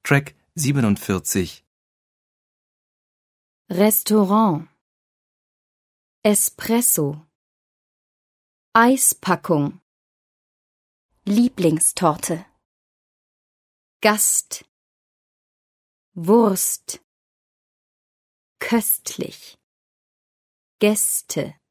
Track 47. Restaurant, Espresso, Eispackung, Lieblingstorte, Gast, Wurst, köstlich, Gäste.